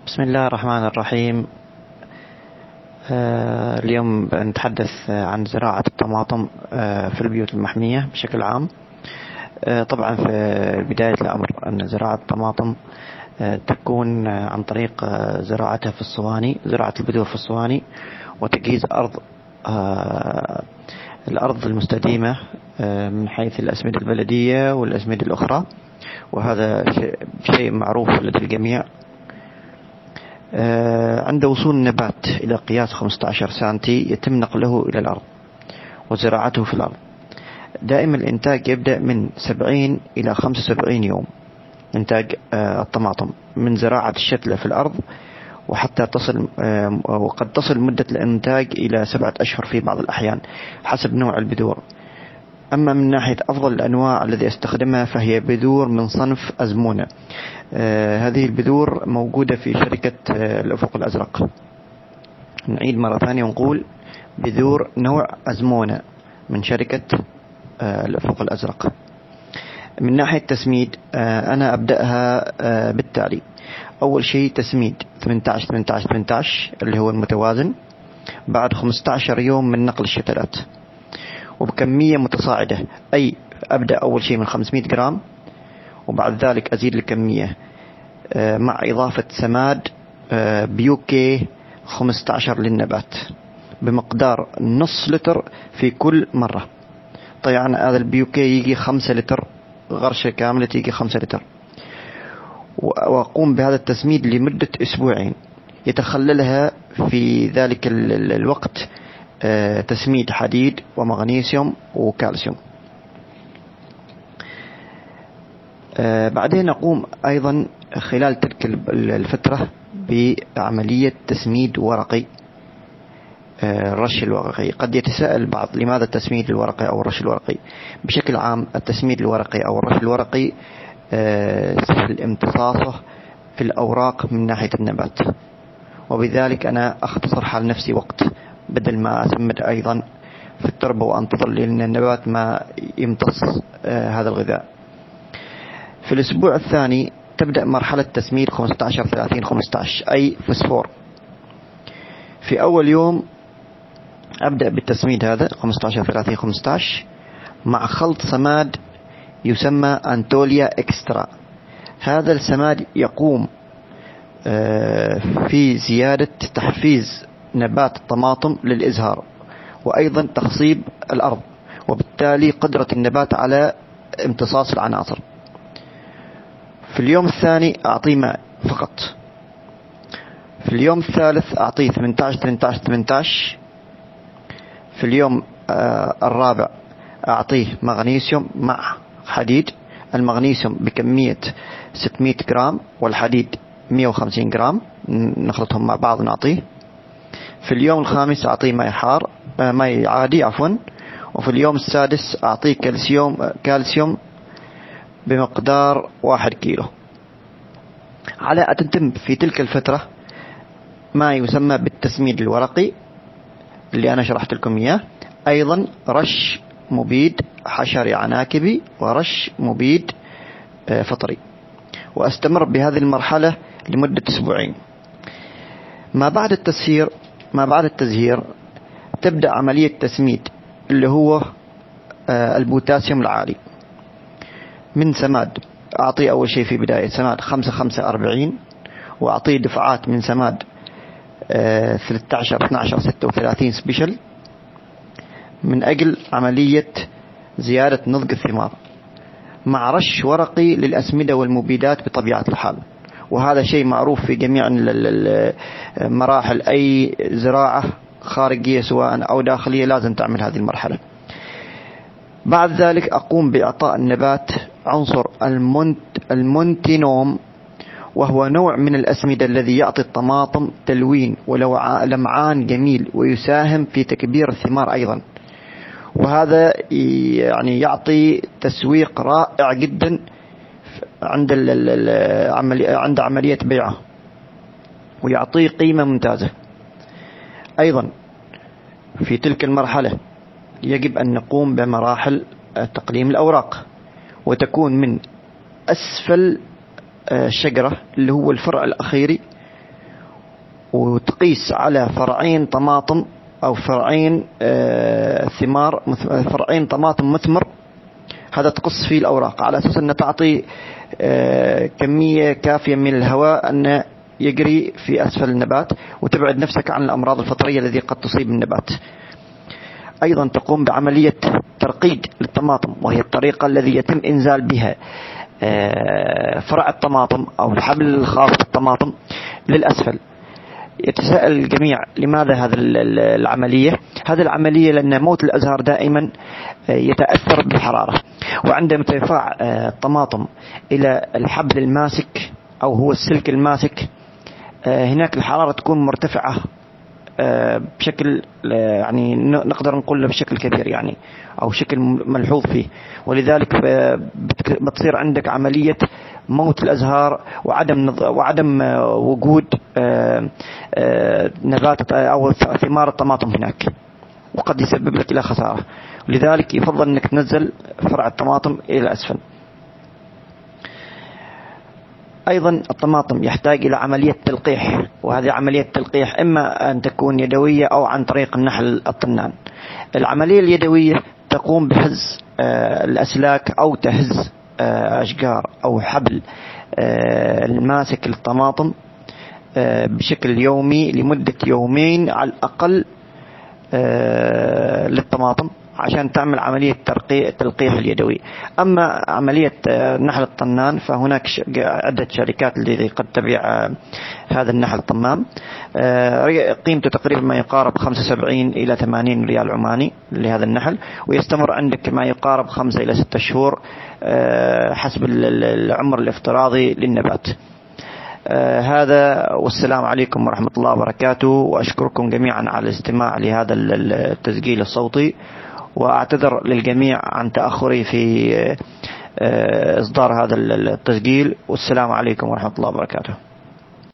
بسم الله الرحمن الرحيم. اليوم نتحدث عن زراعة الطماطم في البيوت المحمية بشكل عام. طبعا في بداية الأمر أن زراعة الطماطم تكون عن طريق زراعتها في الصواني، زراعة البذور في الصواني، وتجهيز الأرض المستديمة من حيث الأسمدة البلدية والأسمدة الأخرى، وهذا شيء معروف لدى الجميع. عند وصول النبات إلى قياس 15 سنتي يتم نقله إلى الأرض وزراعته في الأرض. دائما الإنتاج يبدأ من 70 إلى 75 يوم، إنتاج الطماطم من زراعة الشتلة في الأرض، وحتى وقد تصل مدة الإنتاج إلى 7 أشهر في بعض الأحيان حسب نوع البذور. أما من ناحية أفضل الأنواع الذي استخدمها فهي بذور من صنف أزمونة. هذه البذور موجودة في شركة الأفق الأزرق. نعيد مرة ثانية ونقول بذور نوع أزمونة من شركة الأفق الأزرق. من ناحية تسميد أنا أبدأها بالتالي: أول شيء تسميد 18-18-18 اللي هو المتوازن بعد 15 يوم من نقل الشتلات، وبكمية متصاعدة، أي أبدأ أول شيء من 500 جرام، وبعد ذلك أزيد الكمية مع إضافة سماد بيوكي 15 للنبات بمقدار نص لتر في كل مرة. طبعا هذا البيوكي يجي 5 لتر، غرشة كاملة تيجي 5 لتر. وأقوم بهذا التسميد لمدة أسبوعين، يتخللها في ذلك الوقت تسميد حديد ومغنيسيوم وكالسيوم. بعدين نقوم أيضا خلال تلك الفترة بعملية تسميد ورقي، الرش الورقي. قد يتساءل البعض لماذا التسميد الورقي أو الرش الورقي؟ بشكل عام التسميد الورقي أو الرش الورقي سهل امتصاصه في الأوراق من ناحية النبات، وبذلك أنا أختصر حال نفسي وقت، بدل ما أسمد أيضا في التربة وأنتظر لأن النبات ما يمتص هذا الغذاء. في الأسبوع الثاني تبدأ مرحلة تسميد 15-30-15 أي فسفور. في أول يوم أبدأ بالتسميد هذا 15-30-15 مع خلط سماد يسمى أنتوليا إكسترا. هذا السماد يقوم في زيادة تحفيز نبات الطماطم للإزهار، وأيضا تخصيب الأرض، وبالتالي قدرة النبات على امتصاص العناصر. في اليوم الثاني أعطيه ماء فقط. في اليوم الثالث أعطيه 18-18-18. في اليوم الرابع أعطيه مغنيسيوم مع حديد، المغنيسيوم بكمية 600 جرام والحديد 150 جرام، نخلطهم مع بعض نعطيه. في اليوم الخامس أعطيه ماء عادي وفي اليوم السادس أعطيه كالسيوم بمقدار 1 كيلو. على أن تتم في تلك الفترة ما يسمى بالتسميد الورقي اللي أنا شرحت لكم إياه، أيضا رش مبيد حشري عناكبي ورش مبيد فطري، وأستمر بهذه المرحلة لمدة أسبوعين. ما بعد التزهير تبدأ عملية تسميد اللي هو البوتاسيوم العالي من سماد. أعطيه أول شيء في بداية سماد 5-5-40، وأعطيه دفعات من سماد 13-12-36 سبيشل من أجل عملية زيادة نضج الثمار، مع رش ورقي للأسمدة والمبيدات بطبيعة الحال. وهذا شيء معروف في جميع مراحل أي زراعة خارجية سواء أو داخلية، لازم تعمل هذه المرحلة. بعد ذلك أقوم بإعطاء النبات عنصر المونتينوم، وهو نوع من الأسمدة الذي يعطي الطماطم تلوين ولمعان جميل، ويساهم في تكبير الثمار أيضا، وهذا يعني يعطي تسويق رائع جدا عند عملية بيعه، ويعطي قيمة ممتازة. أيضا في تلك المرحلة يجب أن نقوم بمراحل تقليم الأوراق، وتكون من أسفل الشجرة اللي هو الفرع الأخيري وتقيس على فرعين طماطم أو فرعين ثمار، فرعين طماطم مثمر، هذا تقص فيه الأوراق على أساس أن تعطي كمية كافية من الهواء أن يجري في أسفل النبات، وتبعد نفسك عن الأمراض الفطرية التي قد تصيب النبات. أيضا تقوم بعملية ترقيد للطماطم، وهي الطريقة التي يتم إنزال بها فرع الطماطم أو الحبل الخاص بالطماطم للأسفل. يتساءل الجميع لماذا هذه العملية؟ هذه العملية لأن موت الأزهار دائما يتأثر بالحرارة، وعندما ترفع الطماطم إلى الحبل الماسك أو هو السلك الماسك، هناك الحرارة تكون مرتفعة بشكل يعني نقدر نقول بشكل كبير يعني، أو شكل ملحوظ فيه، ولذلك بتصير عندك عملية موت الأزهار وعدم وجود نبات أو ثمار الطماطم هناك، وقد يسبب لك إلى خسارة. لذلك يفضل أنك تنزل فرع الطماطم إلى أسفل. أيضا الطماطم يحتاج إلى عملية تلقيح، وهذه عملية تلقيح إما أن تكون يدوية أو عن طريق النحل الطنان. العملية اليدوية تقوم بهز الأسلاك أو تهز أشجار أو حبل الماسك للطماطم بشكل يومي لمدة يومين على الأقل للطماطم عشان تعمل عملية تلقيح اليدوي. أما عملية نحل الطنان فهناك عدة شركات التي قد تبيع هذا النحل الطمام، قيمته تقريبا ما يقارب 75 إلى 80 ريال عماني لهذا النحل، ويستمر عندك ما يقارب 5 إلى 6 شهور حسب العمر الافتراضي للنبات. هذا، والسلام عليكم ورحمة الله وبركاته، وأشكركم جميعا على الاستماع لهذا التسجيل الصوتي، وأعتذر للجميع عن تأخري في إصدار هذا التسجيل، والسلام عليكم ورحمة الله وبركاته.